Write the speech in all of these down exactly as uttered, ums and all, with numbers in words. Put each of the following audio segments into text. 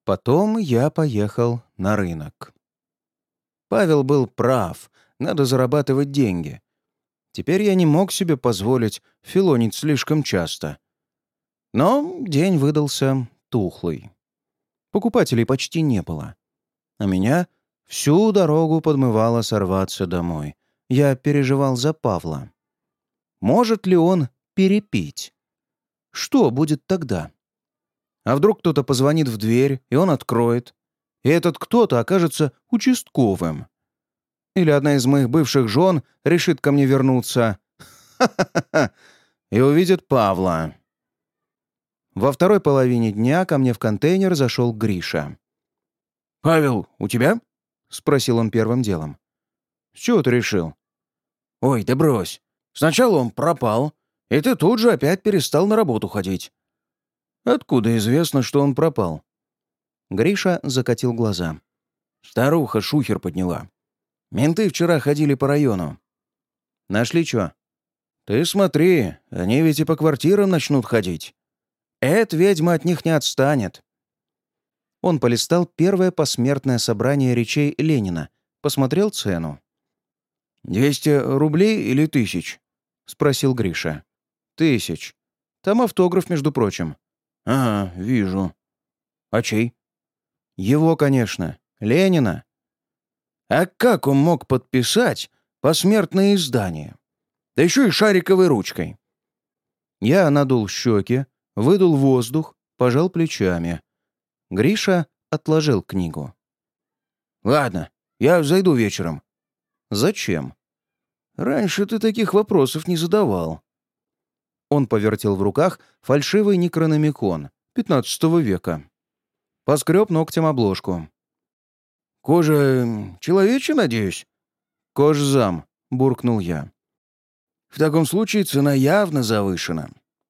Потом я поехал на рынок. Павел был прав, надо зарабатывать деньги. Теперь я не мог себе позволить филонить слишком часто. Но день выдался тухлый. Покупателей почти не было. А меня всю дорогу подмывало сорваться домой. Я переживал за Павла. Может ли он перепить? Что будет тогда? А вдруг кто-то позвонит в дверь, и он откроет, и этот кто-то окажется участковым? Или одна из моих бывших жен решит ко мне вернуться ха-ха-ха, и увидит Павла. Во второй половине дня ко мне в контейнер зашел Гриша. «Павел, у тебя?» — спросил он первым делом. «С чего ты решил?» «Ой, да брось. Сначала он пропал, и ты тут же опять перестал на работу ходить». «Откуда известно, что он пропал?» Гриша закатил глаза. «Старуха шухер подняла. Менты вчера ходили по району». «Нашли чё?» «Ты смотри, они ведь и по квартирам начнут ходить. Эта ведьма от них не отстанет». Он полистал первое посмертное собрание речей Ленина, посмотрел цену. «Двести рублей или тысяч?» — спросил Гриша. «Тысяч. Там автограф, между прочим». «Ага, вижу. А чей?» «Его, конечно. Ленина». «А как он мог подписать посмертное издание? Да еще и шариковой ручкой». Я надул щеки, выдул воздух, пожал плечами. Гриша отложил книгу. «Ладно, я зайду вечером». «Зачем?» «Раньше ты таких вопросов не задавал». Он повертел в руках фальшивый некрономикон пятнадцатого века. Поскреб ногтем обложку. «Кожа человечья, надеюсь?» «Кожзам», — буркнул я. «В таком случае цена явно завышена».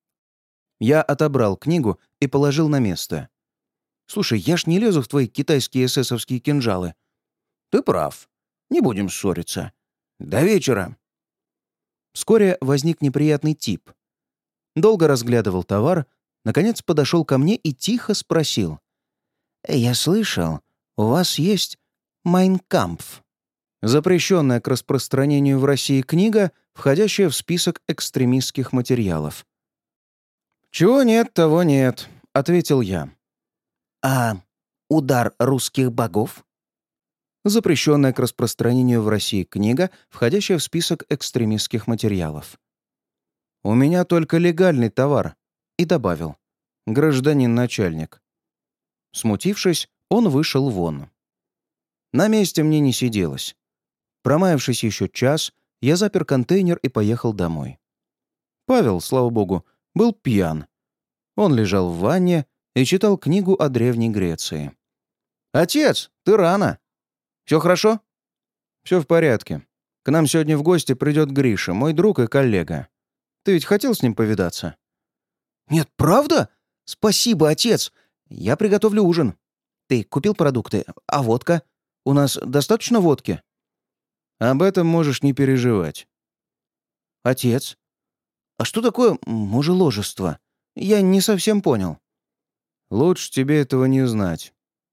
Я отобрал книгу и положил на место. «Слушай, я ж не лезу в твои китайские эсэсовские кинжалы». «Ты прав. Не будем ссориться. До вечера». Вскоре возник неприятный тип. Долго разглядывал товар, наконец подошел ко мне и тихо спросил. «Я слышал, у вас есть «Майн Кампф». Запрещенная к распространению в России книга, входящая в список экстремистских материалов. «Чего нет, того нет», — ответил я. «А удар русских богов?» Запрещенная к распространению в России книга, входящая в список экстремистских материалов. «У меня только легальный товар», и добавил. «Гражданин начальник». Смутившись, он вышел вон. На месте мне не сиделось. Промаявшись еще час, я запер контейнер и поехал домой. Павел, слава богу, был пьян. Он лежал в ванне и читал книгу о Древней Греции. «Отец, ты рано. Все хорошо?» «Все в порядке. К нам сегодня в гости придет Гриша, мой друг и коллега. Ты ведь хотел с ним повидаться?» «Нет, правда? Спасибо, отец. Я приготовлю ужин. Ты купил продукты, а водка? У нас достаточно водки?» «Об этом можешь не переживать». «Отец, а что такое мужеложество? Я не совсем понял». «Лучше тебе этого не знать.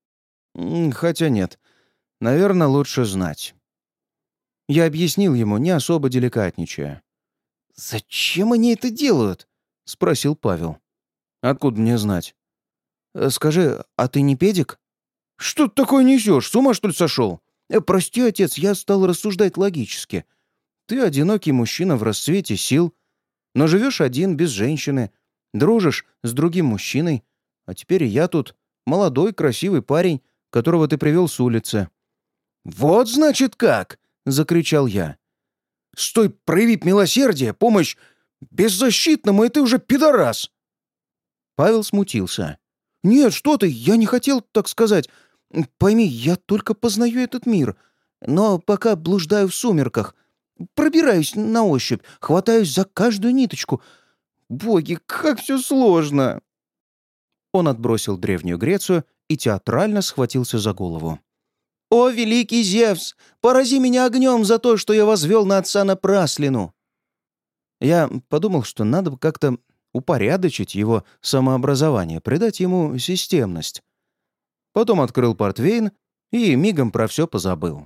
Хотя нет, наверное, лучше знать». Я объяснил ему, не особо деликатничая. «Зачем они это делают?» — спросил Павел. «Откуда мне знать?» «Скажи, а ты не педик?» «Что ты такое несешь? С ума, что ли, сошел?» э, «Прости, отец, я стал рассуждать логически. Ты одинокий мужчина в расцвете сил, но живешь один, без женщины, дружишь с другим мужчиной, а теперь и я тут молодой, красивый парень, которого ты привел с улицы». «Вот, значит, как!» — закричал я. «Стой, проявить милосердие, помощь беззащитному, и ты уже пидорас!» Павел смутился. «Нет, что ты, я не хотел так сказать. Пойми, я только познаю этот мир, но пока блуждаю в сумерках, пробираюсь на ощупь, хватаюсь за каждую ниточку. Боги, как все сложно!» Он отбросил Древнюю Грецию и театрально схватился за голову. «О, великий Зевс, порази меня огнем за то, что я возвел на отца напраслину!» Я подумал, что надо бы как-то упорядочить его самообразование, придать ему системность. Потом открыл портвейн и мигом про все позабыл.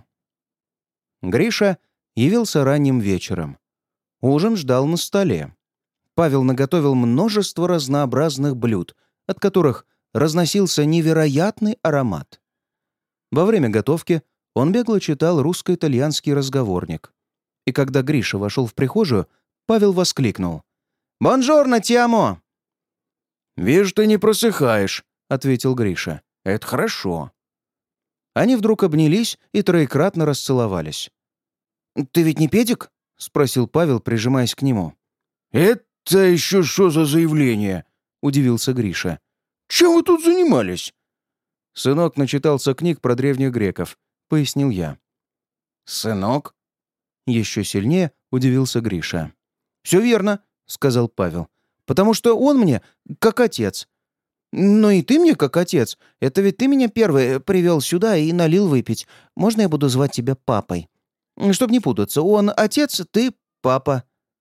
Гриша явился ранним вечером. Ужин ждал на столе. Павел наготовил множество разнообразных блюд, от которых разносился невероятный аромат. Во время готовки он бегло читал русско-итальянский разговорник. И когда Гриша вошел в прихожую, Павел воскликнул: «Бонжорно, Тиамо!» «Вижу, ты не просыхаешь», — ответил Гриша. «Это хорошо». Они вдруг обнялись и троекратно расцеловались. «Ты ведь не педик?» — спросил Павел, прижимаясь к нему. «Это еще что за заявление?» — удивился Гриша. «Чем вы тут занимались?» «Сынок начитался книг про древних греков», — пояснил я. «Сынок?» — еще сильнее удивился Гриша. «Все верно», — сказал Павел. «Потому что он мне как отец. Но и ты мне как отец. Это ведь ты меня первый привел сюда и налил выпить. Можно я буду звать тебя папой? Чтоб не путаться, он отец, ты папа».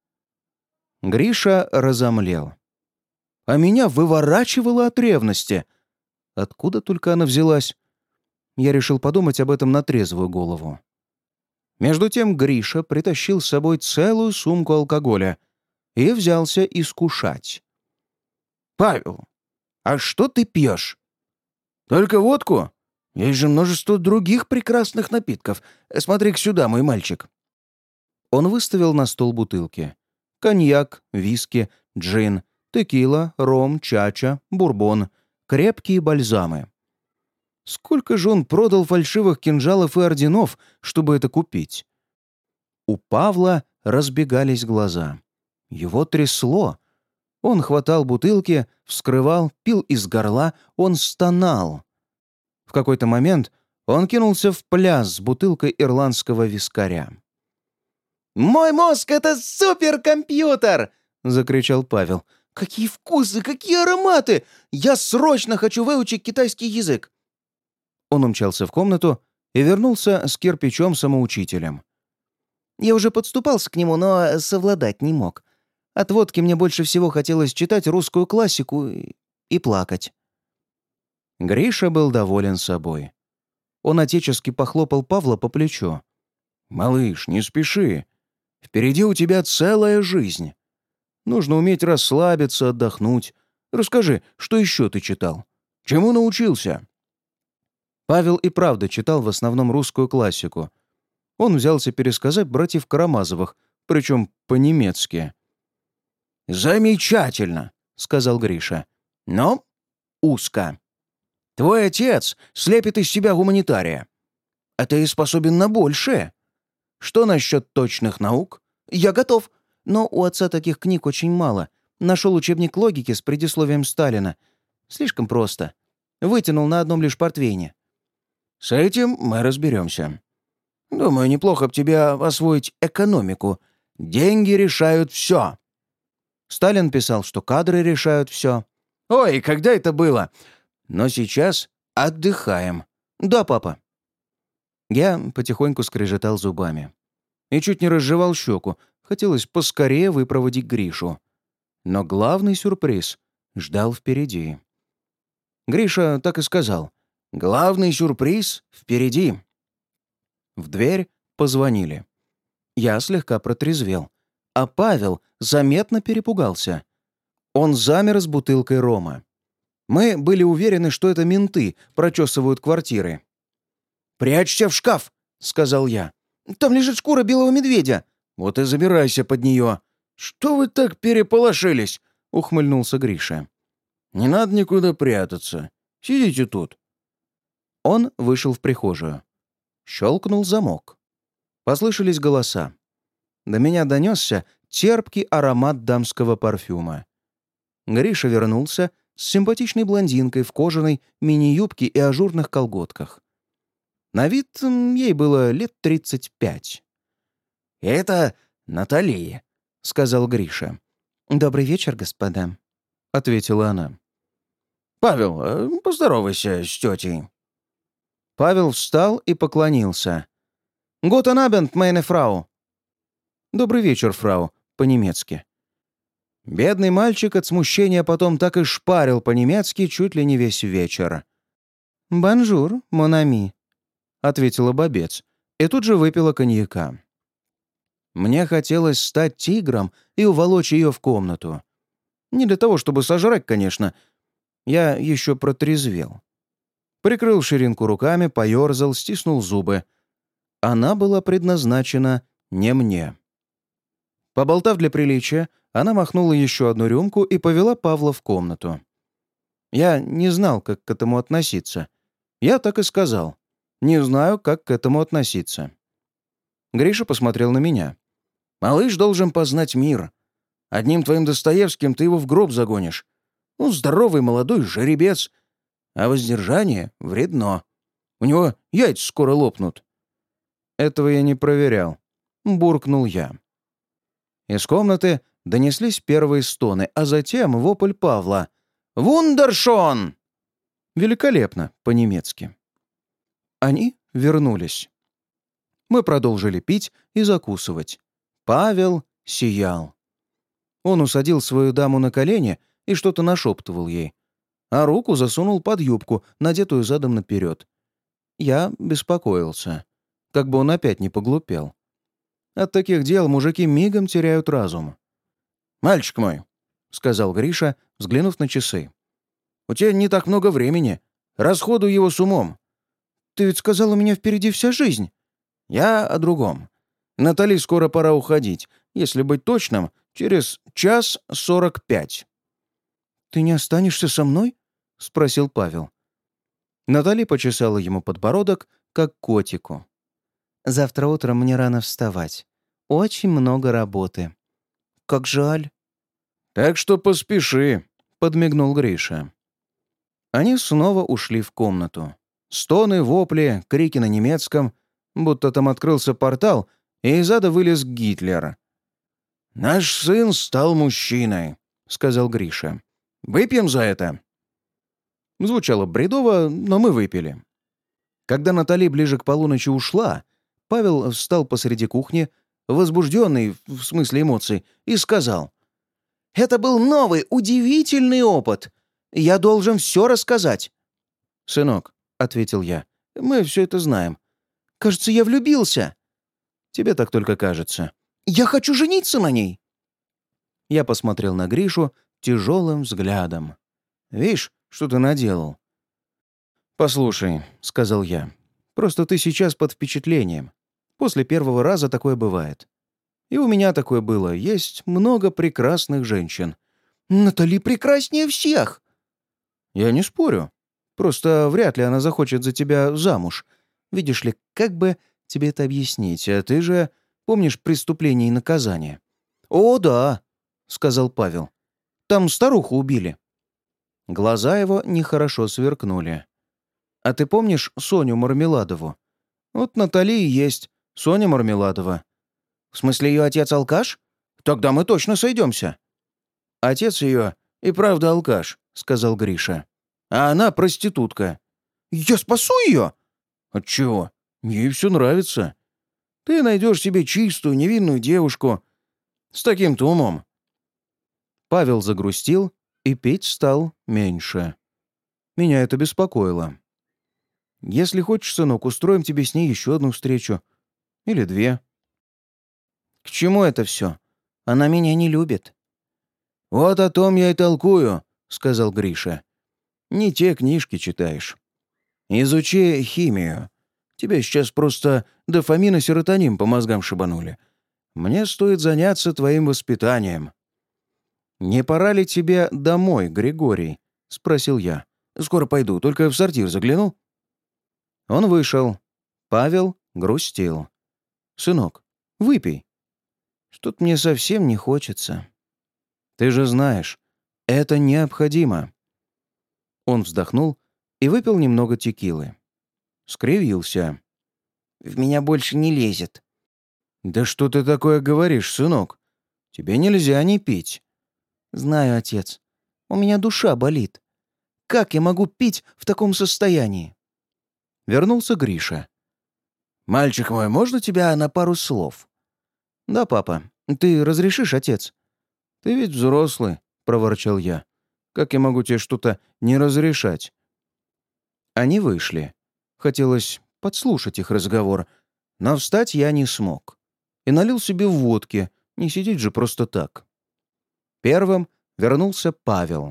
Гриша разомлел. А меня выворачивало от ревности. Откуда только она взялась? Я решил подумать об этом на трезвую голову. Между тем Гриша притащил с собой целую сумку алкоголя и взялся искушать. «Павел, а что ты пьешь?» «Только водку? Есть же множество других прекрасных напитков. Смотри-ка сюда, мой мальчик». Он выставил на стол бутылки. Коньяк, виски, джин, текила, ром, чача, бурбон, крепкие бальзамы. Сколько же он продал фальшивых кинжалов и орденов, чтобы это купить? У Павла разбегались глаза. Его трясло. Он хватал бутылки, вскрывал, пил из горла, он стонал. В какой-то момент он кинулся в пляс с бутылкой ирландского вискаря. «Мой мозг — это суперкомпьютер!» — закричал Павел. «Какие вкусы, какие ароматы! Я срочно хочу выучить китайский язык!» Он умчался в комнату и вернулся с кирпичом-самоучителем. Я уже подступался к нему, но совладать не мог. От водки мне больше всего хотелось читать русскую классику и, и плакать. Гриша был доволен собой. Он отечески похлопал Павла по плечу. «Малыш, не спеши. Впереди у тебя целая жизнь. Нужно уметь расслабиться, отдохнуть. Расскажи, что еще ты читал? Чему научился?» Павел и правда читал в основном русскую классику. Он взялся пересказать братьев Карамазовых, причем по-немецки. «Замечательно», — сказал Гриша. «Но узко. Твой отец слепит из себя гуманитария. А ты способен на большее. Что насчет точных наук? Я готов. Но у отца таких книг очень мало. Нашел учебник логики с предисловием Сталина. Слишком просто. Вытянул на одном лишь портвейне». «С этим мы разберемся. Думаю, неплохо б тебе освоить экономику. Деньги решают все». Сталин писал, что кадры решают все. «Ой, когда это было? Но сейчас отдыхаем. Да, папа». Я потихоньку скрежетал зубами. И чуть не разжевал щеку. Хотелось поскорее выпроводить Гришу. Но главный сюрприз ждал впереди. Гриша так и сказал. «Главный сюрприз впереди». В дверь позвонили. Я слегка протрезвел, а Павел заметно перепугался. Он замер с бутылкой рома. Мы были уверены, что это менты прочесывают квартиры. «Прячься в шкаф», — сказал я. «Там лежит шкура белого медведя». «Вот и забирайся под нее». «Что вы так переполошились?» — ухмыльнулся Гриша. «Не надо никуда прятаться. Сидите тут». Он вышел в прихожую. Щелкнул замок. Послышались голоса. До меня донесся терпкий аромат дамского парфюма. Гриша вернулся с симпатичной блондинкой в кожаной мини-юбке и ажурных колготках. На вид ей было лет тридцать пять. «Это Натали», — сказал Гриша. «Добрый вечер, господа», — ответила она. «Павел, поздоровайся с тетей». Павел встал и поклонился. «Гутен абенд, meine фрау». «Добрый вечер, фрау», по-немецки. Бедный мальчик от смущения потом так и шпарил по-немецки чуть ли не весь вечер. «Бонжур, монами», — ответила бобец, и тут же выпила коньяка. Мне хотелось стать тигром и уволочь ее в комнату. Не для того, чтобы сожрать, конечно. Я еще протрезвел. Прикрыл ширинку руками, поерзал, стиснул зубы. Она была предназначена не мне. Поболтав для приличия, она махнула еще одну рюмку и повела Павла в комнату. Я не знал, как к этому относиться. Я так и сказал. Не знаю, как к этому относиться. Гриша посмотрел на меня. «Малыш должен познать мир. Одним твоим Достоевским ты его в гроб загонишь. Ну, здоровый молодой жеребец. А воздержание вредно. У него яйца скоро лопнут». «Этого я не проверял», — буркнул я. Из комнаты донеслись первые стоны, а затем вопль Павла. «Вундершон!» Великолепно, по-немецки. Они вернулись. Мы продолжили пить и закусывать. Павел сиял. Он усадил свою даму на колени и что-то нашептывал ей, а руку засунул под юбку, надетую задом наперед. Я беспокоился, как бы он опять не поглупел. От таких дел мужики мигом теряют разум. «Мальчик мой», — сказал Гриша, взглянув на часы, — «у тебя не так много времени. Расходуй его с умом». «Ты ведь сказал, у меня впереди вся жизнь». «Я о другом. Натали скоро пора уходить. Если быть точным, через час сорок пять». «Ты не останешься со мной?» — спросил Павел. Натали почесала ему подбородок, как котику. «Завтра утром мне рано вставать. Очень много работы». «Как жаль». «Так что поспеши», — подмигнул Гриша. Они снова ушли в комнату. Стоны, вопли, крики на немецком, будто там открылся портал, и из ада вылез Гитлер. «Наш сын стал мужчиной», — сказал Гриша. «Выпьем за это». Звучало бредово, но мы выпили. Когда Натали ближе к полуночи ушла, Павел встал посреди кухни, возбужденный, в смысле эмоций, и сказал: «Это был новый, удивительный опыт. Я должен все рассказать». «Сынок», — ответил я, — «мы все это знаем. Кажется, я влюбился». «Тебе так только кажется». «Я хочу жениться на ней». Я посмотрел на Гришу тяжелым взглядом. «Видишь, что ты наделал?» «Послушай», — сказал я, — «просто ты сейчас под впечатлением. После первого раза такое бывает. И у меня такое было. Есть много прекрасных женщин». «Натали прекраснее всех!» «Я не спорю. Просто вряд ли она захочет за тебя замуж. Видишь ли, как бы тебе это объяснить? А ты же помнишь «Преступление и наказание»?» «О, да», — сказал Павел. «Там старуху убили». Глаза его нехорошо сверкнули. «А ты помнишь Соню Мармеладову? Вот Натали и есть Соня Мармеладова». «В смысле, ее отец алкаш? Тогда мы точно сойдемся». «Отец ее и правда алкаш», — сказал Гриша. «А она проститутка». «Я спасу ее?» «Отчего? Ей все нравится. Ты найдешь себе чистую, невинную девушку с таким-то умом». Павел загрустил, и пить стал меньше. Меня это беспокоило. «Если хочешь, сынок, устроим тебе с ней еще одну встречу. Или две». «К чему это все? Она меня не любит». «Вот о том я и толкую», — сказал Гриша. «Не те книжки читаешь. Изучи химию. Тебе сейчас просто дофамин и серотонин по мозгам шибанули. Мне стоит заняться твоим воспитанием». «Не пора ли тебе домой, Григорий?» — спросил я. «Скоро пойду, только в сортир загляну». Он вышел. Павел грустил. «Сынок, выпей. Что-то мне совсем не хочется». «Ты же знаешь, это необходимо». Он вздохнул и выпил немного текилы. Скривился. «В меня больше не лезет». «Да что ты такое говоришь, сынок? Тебе нельзя не пить». «Знаю, отец. У меня душа болит. Как я могу пить в таком состоянии?» Вернулся Гриша. «Мальчик мой, можно тебя на пару слов?» «Да, папа. Ты разрешишь, отец?» «Ты ведь взрослый», — проворчал я. «Как я могу тебе что-то не разрешать?» Они вышли. Хотелось подслушать их разговор, но встать я не смог. И налил себе водки, не сидеть же просто так. Первым вернулся Павел.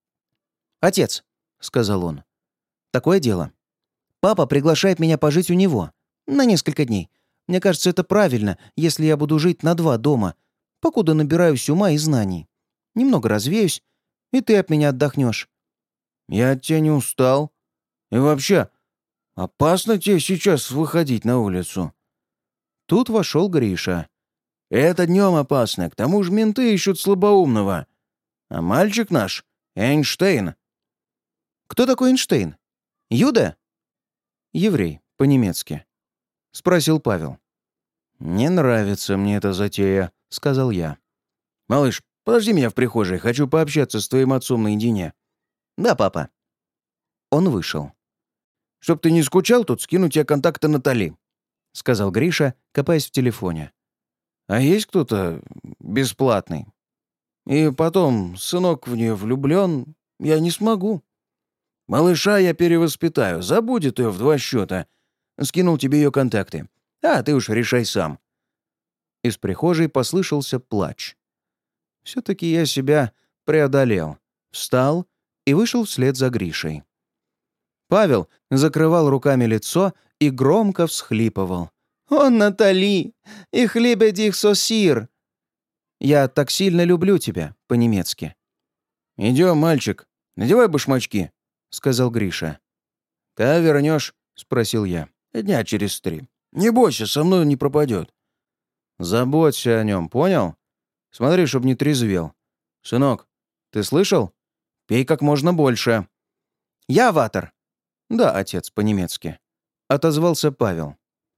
«Отец», — сказал он, — «такое дело. Папа приглашает меня пожить у него. На несколько дней. Мне кажется, это правильно, если я буду жить на два дома, покуда набираюсь ума и знаний. Немного развеюсь, и ты от меня отдохнешь». «Я от тебя не устал. И вообще, опасно тебе сейчас выходить на улицу». Тут вошел Гриша. «Это днем опасно, к тому же менты ищут слабоумного. А мальчик наш — Эйнштейн». «Кто такой Эйнштейн? Юда?» «Еврей, по-немецки», — спросил Павел. «Не нравится мне эта затея», — сказал я. «Малыш, подожди меня в прихожей, хочу пообщаться с твоим отцом наедине». «Да, папа». Он вышел. «Чтоб ты не скучал, тут скину тебе контакты Натали», — сказал Гриша, копаясь в телефоне. «А есть кто-то бесплатный? И потом, сынок в нее влюблен, я не смогу. Малыша я перевоспитаю, забудет ее в два счета. Скинул тебе ее контакты. А ты уж решай сам». Из прихожей послышался плач. Все-таки я себя преодолел. Встал и вышел вслед за Гришей. Павел закрывал руками лицо и громко всхлипывал. «О, Натали! Их лебедь, их сосир!» «Я так сильно люблю тебя», по-немецки. «Идем, мальчик, надевай башмачки», — сказал Гриша. «Когда вернешь?» — спросил я. «Дня через три. Не бойся, со мной он не пропадет». «Заботься о нем, понял? Смотри, чтоб не трезвел. Сынок, ты слышал? Пей как можно больше». «Я ватер». «Да, отец, по-немецки», — отозвался Павел.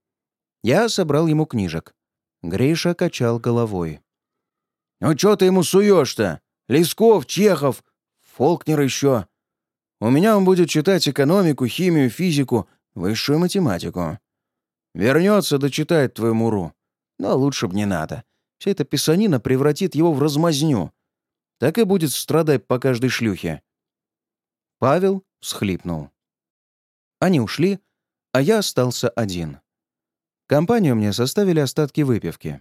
Я собрал ему книжек. Гриша качал головой. «Ну чё ты ему суешь-то? Лесков, Чехов, Фолкнер еще. У меня он будет читать экономику, химию, физику, высшую математику. Вернется, дочитает твою муру. Но лучше б не надо. Вся эта писанина превратит его в размазню. Так и будет страдать по каждой шлюхе». Павел всхлипнул. Они ушли, а я остался один. Компанию мне составили остатки выпивки.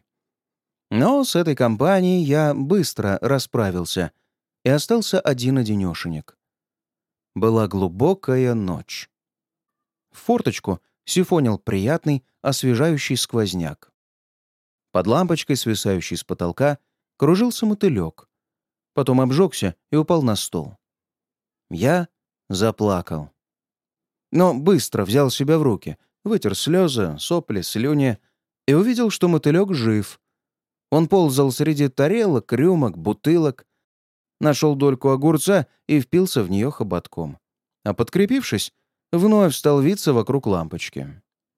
Но с этой компанией я быстро расправился и остался один-одинешенек. Была глубокая ночь. В форточку сифонил приятный, освежающий сквозняк. Под лампочкой, свисающей с потолка, кружился мотылек. Потом обжегся и упал на стол. Я заплакал. Но быстро взял себя в руки, вытер слезы, сопли, слюни и увидел, что мотылек жив. Он ползал среди тарелок, рюмок, бутылок, нашел дольку огурца и впился в нее хоботком. А подкрепившись, вновь стал виться вокруг лампочки.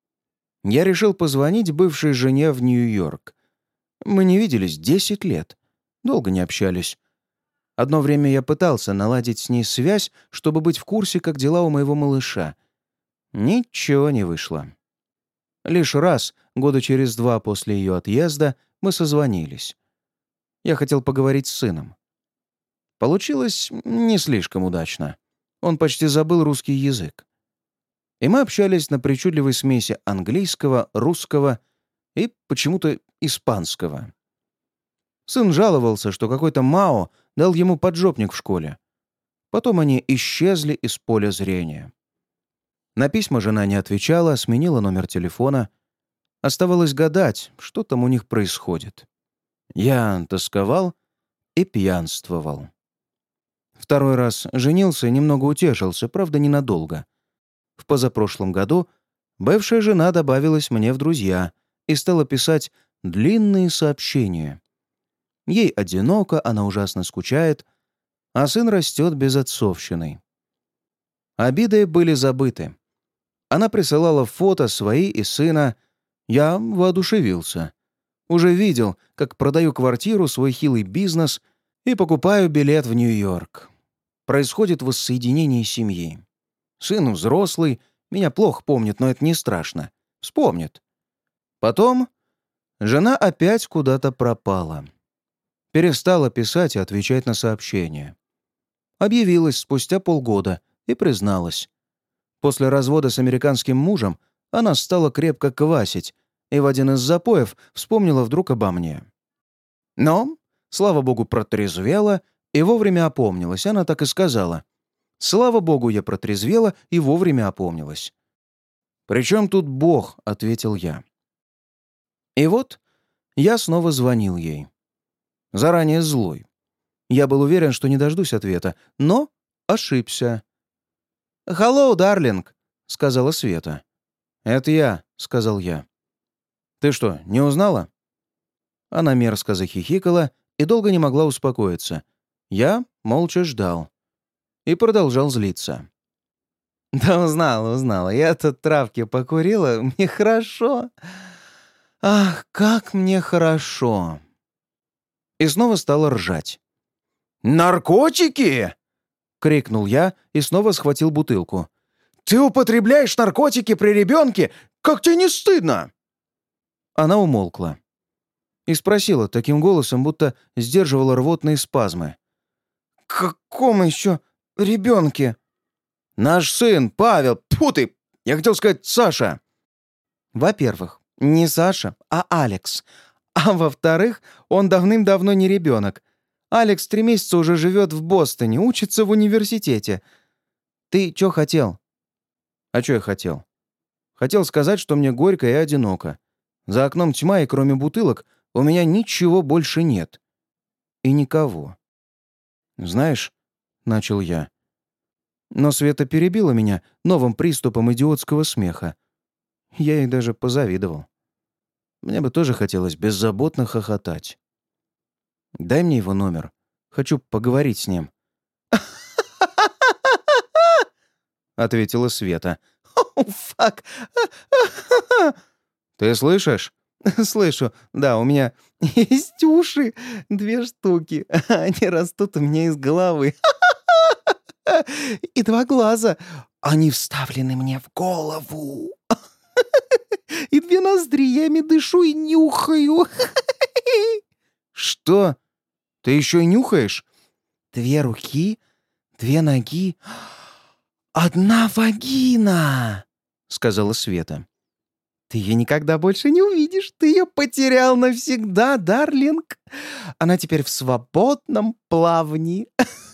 Я решил позвонить бывшей жене в Нью-Йорк. Мы не виделись десять лет, долго не общались. Одно время я пытался наладить с ней связь, чтобы быть в курсе, как дела у моего малыша. Ничего не вышло. Лишь раз, года через два после ее отъезда, мы созвонились. Я хотел поговорить с сыном. Получилось не слишком удачно. Он почти забыл русский язык. И мы общались на причудливой смеси английского, русского и почему-то испанского. Сын жаловался, что какой-то Мао дал ему поджопник в школе. Потом они исчезли из поля зрения. На письма жена не отвечала, сменила номер телефона. Оставалось гадать, что там у них происходит. Я тосковал и пьянствовал. Второй раз женился и немного утешился, правда, ненадолго. В позапрошлом году бывшая жена добавилась мне в друзья и стала писать длинные сообщения. Ей одиноко, она ужасно скучает, а сын растет безотцовщиной. Обиды были забыты. Она присылала фото свои и сына. Я воодушевился. Уже видел, как продаю квартиру, свой хилый бизнес и покупаю билет в Нью-Йорк. Происходит воссоединение семьи. Сын взрослый, меня плохо помнит, но это не страшно. Вспомнит. Потом жена опять куда-то пропала. Перестала писать и отвечать на сообщения. Объявилась спустя полгода и призналась. После развода с американским мужем она стала крепко квасить и в один из запоев вспомнила вдруг обо мне. Но, слава богу, протрезвела и вовремя опомнилась. Она так и сказала. «Слава богу, я протрезвела и вовремя опомнилась». «При чем тут Бог?» — ответил я. И вот я снова звонил ей. Заранее злой. Я был уверен, что не дождусь ответа, но ошибся. «Hello, дарлинг», — сказала Света. «Это я», — сказал я. «Ты что, не узнала?» Она мерзко захихикала и долго не могла успокоиться. Я молча ждал. И продолжал злиться. «Да узнала, узнала. Я тут травки покурила. Мне хорошо. Ах, как мне хорошо!» И снова стала ржать. «Наркотики!» — крикнул я и снова схватил бутылку. «Ты употребляешь наркотики при ребенке? Как тебе не стыдно?» Она умолкла и спросила таким голосом, будто сдерживала рвотные спазмы. «Каком еще ребенке?» «Наш сын, Павел, тьфу ты! Я хотел сказать Саша!» «Во-первых, не Саша, а Алекс. А во-вторых, он давным-давно не ребенок. Алекс три месяца уже живет в Бостоне, учится в университете. Ты чё хотел?» «А чё я хотел?» «Хотел сказать, что мне горько и одиноко. За окном тьма, и кроме бутылок у меня ничего больше нет. И никого». «Знаешь», — начал я. Но Света перебила меня новым приступом идиотского смеха. Я ей даже позавидовал. Мне бы тоже хотелось беззаботно хохотать. «Дай мне его номер. Хочу поговорить с ним», — ответила Света. «О, фак! Ты слышишь?» «Слышу. Да, у меня есть уши. Две штуки. Они растут у меня из головы. И два глаза. Они вставлены мне в голову. И две ноздри. Я ими дышу и нюхаю». «Что? Ты еще и нюхаешь?» «Две руки, две ноги, одна вагина», — сказала Света. «Ты ее никогда больше не увидишь. Ты ее потерял навсегда, дарлинг. Она теперь в свободном плавании».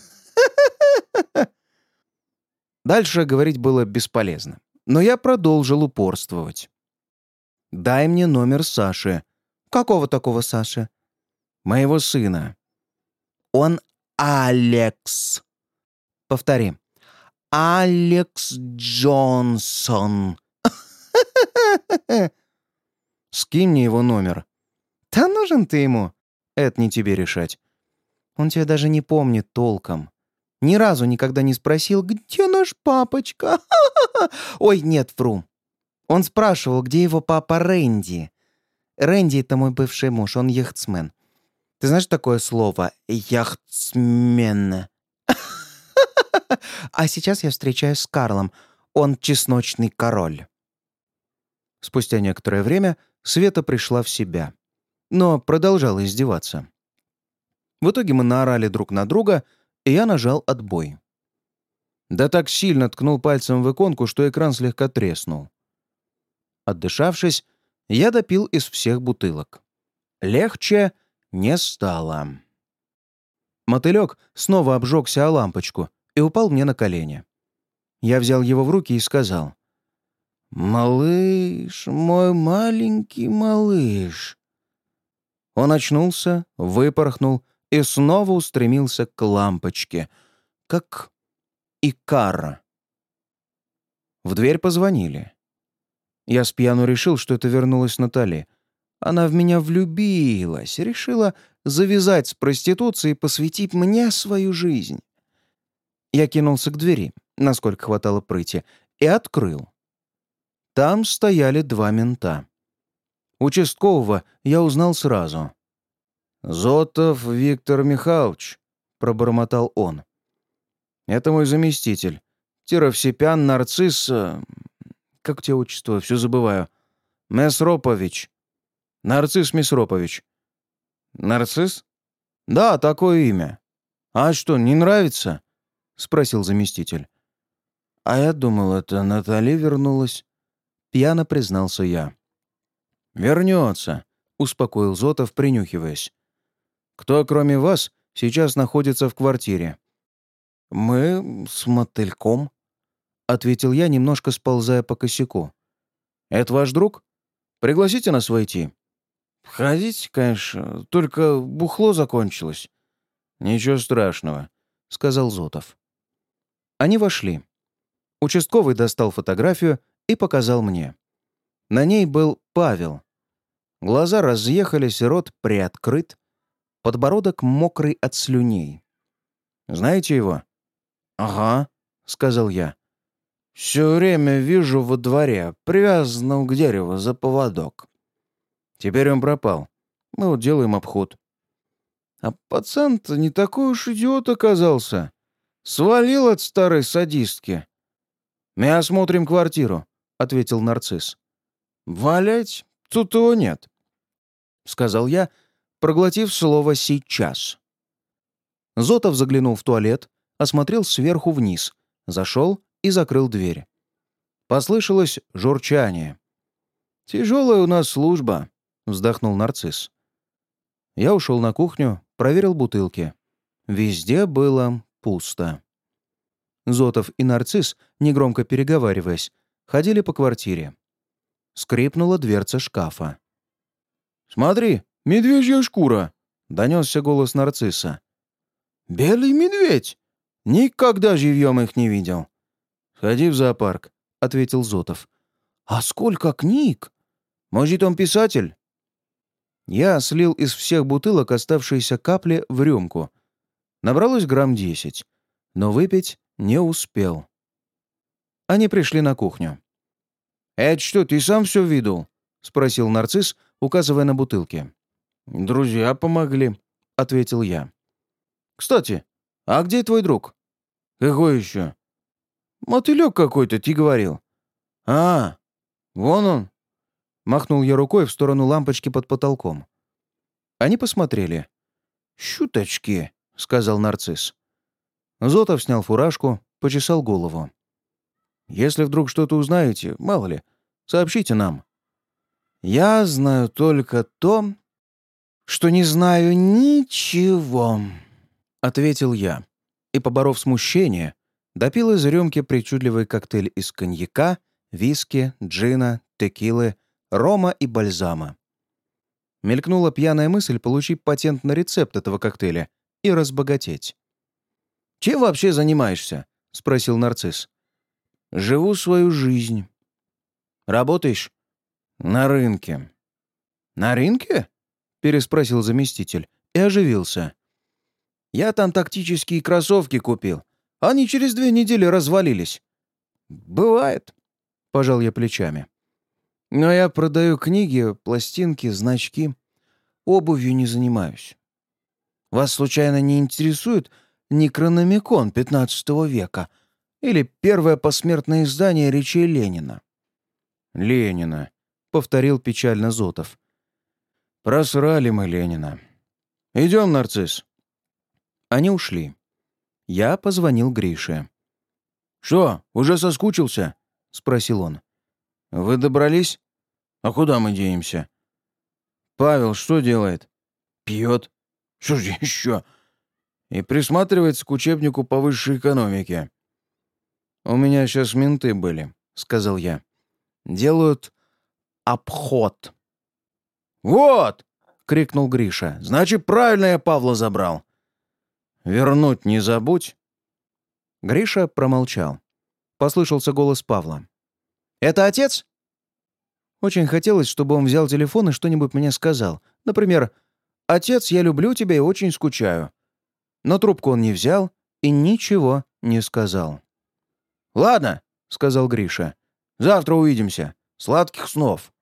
Дальше говорить было бесполезно, но я продолжил упорствовать. «Дай мне номер Саши». «Какого такого Саши?» «Моего сына». «Он Алекс». «Повтори». «Алекс Джонсон». «Скинь мне его номер». «Да нужен ты ему». «Это не тебе решать. Он тебя даже не помнит толком. Ни разу никогда не спросил, где наш папочка?» «Ой, нет, вру. Он спрашивал, где его папа Рэнди. Рэнди — это мой бывший муж, он яхтсмен. Ты знаешь такое слово «яхтсмен»?» «А сейчас я встречаюсь с Карлом. Он чесночный король». Спустя некоторое время Света пришла в себя, но продолжала издеваться. В итоге мы наорали друг на друга, и я нажал отбой. Да так сильно ткнул пальцем в иконку, что экран слегка треснул. Отдышавшись, я допил из всех бутылок. Легче не стало. Мотылек снова обжегся о лампочку и упал мне на колени. Я взял его в руки и сказал: «Малыш, мой маленький малыш». Он очнулся, выпорхнул и снова устремился к лампочке, как Икар. В дверь позвонили. Я спьяну решил, что это вернулась Натали. Она в меня влюбилась, решила завязать с проституцией и посвятить мне свою жизнь. Я кинулся к двери, насколько хватало прыти, и открыл. Там стояли два мента. Участкового я узнал сразу. «Зотов Виктор Михайлович», — пробормотал он. «Это мой заместитель. Теровсепян Нарцисс... Как тебе отчество? Все забываю. Месропович. Нарцисс Месропович». «Нарцисс?» «Да, такое имя». «А что, не нравится?» — спросил заместитель. «А я думал, это Натали вернулась», — пьяно признался я. «Вернется», — успокоил Зотов, принюхиваясь. «Кто, кроме вас, сейчас находится в квартире?» «Мы с мотыльком», — ответил я, немножко сползая по косяку. «Это ваш друг? Пригласите нас войти». «Входите, конечно, только бухло закончилось». «Ничего страшного», — сказал Зотов. Они вошли. Участковый достал фотографию и показал мне. На ней был Павел. Глаза разъехались, рот приоткрыт, подбородок мокрый от слюней. «Знаете его?» «Ага», — сказал я. «Все время вижу во дворе, привязанного к дереву за поводок». «Теперь он пропал. Мы вот делаем обход». «А пацан-то не такой уж идиот оказался. Свалил от старой садистки». «Мы осмотрим квартиру», — ответил нарцисс. «Валять? Тут его нет», — сказал я, проглотив слово «сейчас». Зотов заглянул в туалет, осмотрел сверху вниз, зашел и закрыл дверь. Послышалось журчание. «Тяжелая у нас служба», — вздохнул нарцисс. Я ушел на кухню, проверил бутылки. Везде было пусто. Зотов и нарцисс, негромко переговариваясь, ходили по квартире. Скрипнула дверца шкафа. «Смотри, медвежья шкура!» — донесся голос нарцисса. «Белый медведь! Никогда живьем их не видел!» «Сходи в зоопарк», — ответил Зотов. «А сколько книг! Может, он писатель?» Я слил из всех бутылок оставшиеся капли в рюмку. Набралось грамм десять, но выпить не успел. Они пришли на кухню. «Это что, ты сам все видел?» — спросил нарцисс, указывая на бутылки. «Друзья помогли», — ответил я. «Кстати, а где твой друг?» «Какой еще?» «Мотылек какой-то, ты говорил». «А, вон он», — махнул я рукой в сторону лампочки под потолком. Они посмотрели. «Щуточки», — сказал нарцисс. Зотов снял фуражку, почесал голову. «Если вдруг что-то узнаете, мало ли, сообщите нам». «Я знаю только то, что не знаю ничего», — ответил я. И, поборов смущение, допил из рюмки причудливый коктейль из коньяка, виски, джина, текилы, рома и бальзама. Мелькнула пьяная мысль получить патент на рецепт этого коктейля и разбогатеть. «Чем вообще занимаешься?» — спросил нарцисс. «Живу свою жизнь». «Работаешь?» «На рынке». «На рынке?» — переспросил заместитель и оживился. «Я там тактические кроссовки купил. Они через две недели развалились». «Бывает», — пожал я плечами. «Но я продаю книги, пластинки, значки. Обувью не занимаюсь. Вас случайно не интересует Некрономикон пятнадцатого века или первое посмертное издание речей Ленина?» «Ленина», — повторил печально Зотов. «Просрали мы Ленина. Идем, нарцисс». Они ушли. Я позвонил Грише. «Что, уже соскучился?» — спросил он. «Вы добрались? А куда мы денемся?» «Павел что делает?» «Пьет. Что же еще?» «И присматривается к учебнику по высшей экономике». «У меня сейчас менты были», — сказал я. «Делают обход». «Вот!» — крикнул Гриша. «Значит, правильно я Павла забрал». «Вернуть не забудь». Гриша промолчал. Послышался голос Павла. «Это отец?» Очень хотелось, чтобы он взял телефон и что-нибудь мне сказал. Например, «Отец, я люблю тебя и очень скучаю». Но трубку он не взял и ничего не сказал. «Ладно», — сказал Гриша. «Завтра увидимся. Сладких снов».